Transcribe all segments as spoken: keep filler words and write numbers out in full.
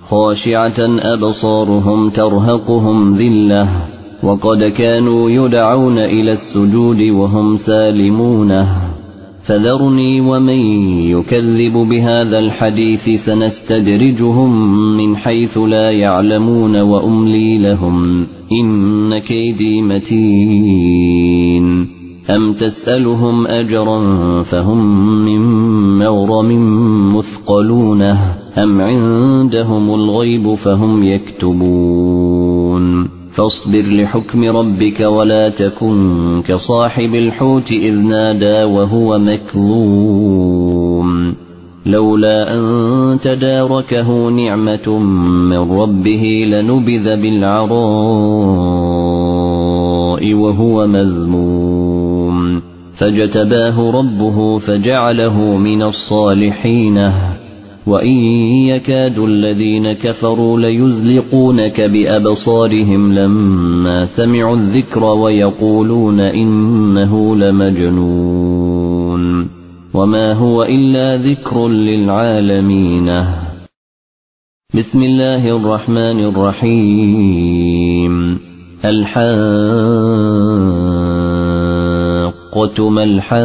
خاشعة أبصارهم ترهقهم ذلة وقد كانوا يدعون إلى السجود وهم سالمون فذرني ومن يكذب بهذا الحديث سنستدرجهم من حيث لا يعلمون وأملي لهم إن كيدي متين أم تسألهم أجرا فهم من مغرم مثقلون أم عندهم الغيب فهم يكتبون فاصبر لحكم ربك ولا تكن كصاحب الحوت إذ نادى وهو مكظوم لولا أن تداركه نعمة من ربه لنبذ بالعراء وهو مذموم فاجتباه ربه فجعله من الصالحين وإن يكاد الذين كفروا ليزلقونك بأبصارهم لما سمعوا الذكر ويقولون إنه لمجنون وما هو إلا ذكر للعالمين. بسم الله الرحمن الرحيم. الحاقة ما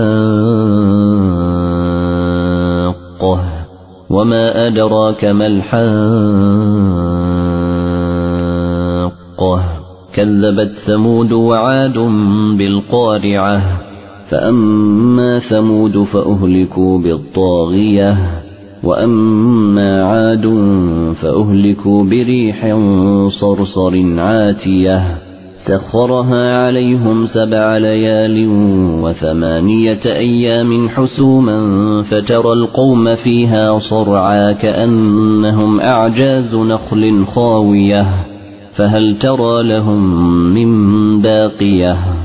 الحاقة وما أدراك ما الحاقة كذبت ثمود وعاد بالقارعة فأما ثمود فأهلكوا بالطاغية وأما عاد فأهلكوا بريح صرصر عاتية سخرها عليهم سبع ليال وثمانية أيام حسوما فترى القوم فيها صرعا كأنهم أعجاز نخل خاوية فهل ترى لهم من باقية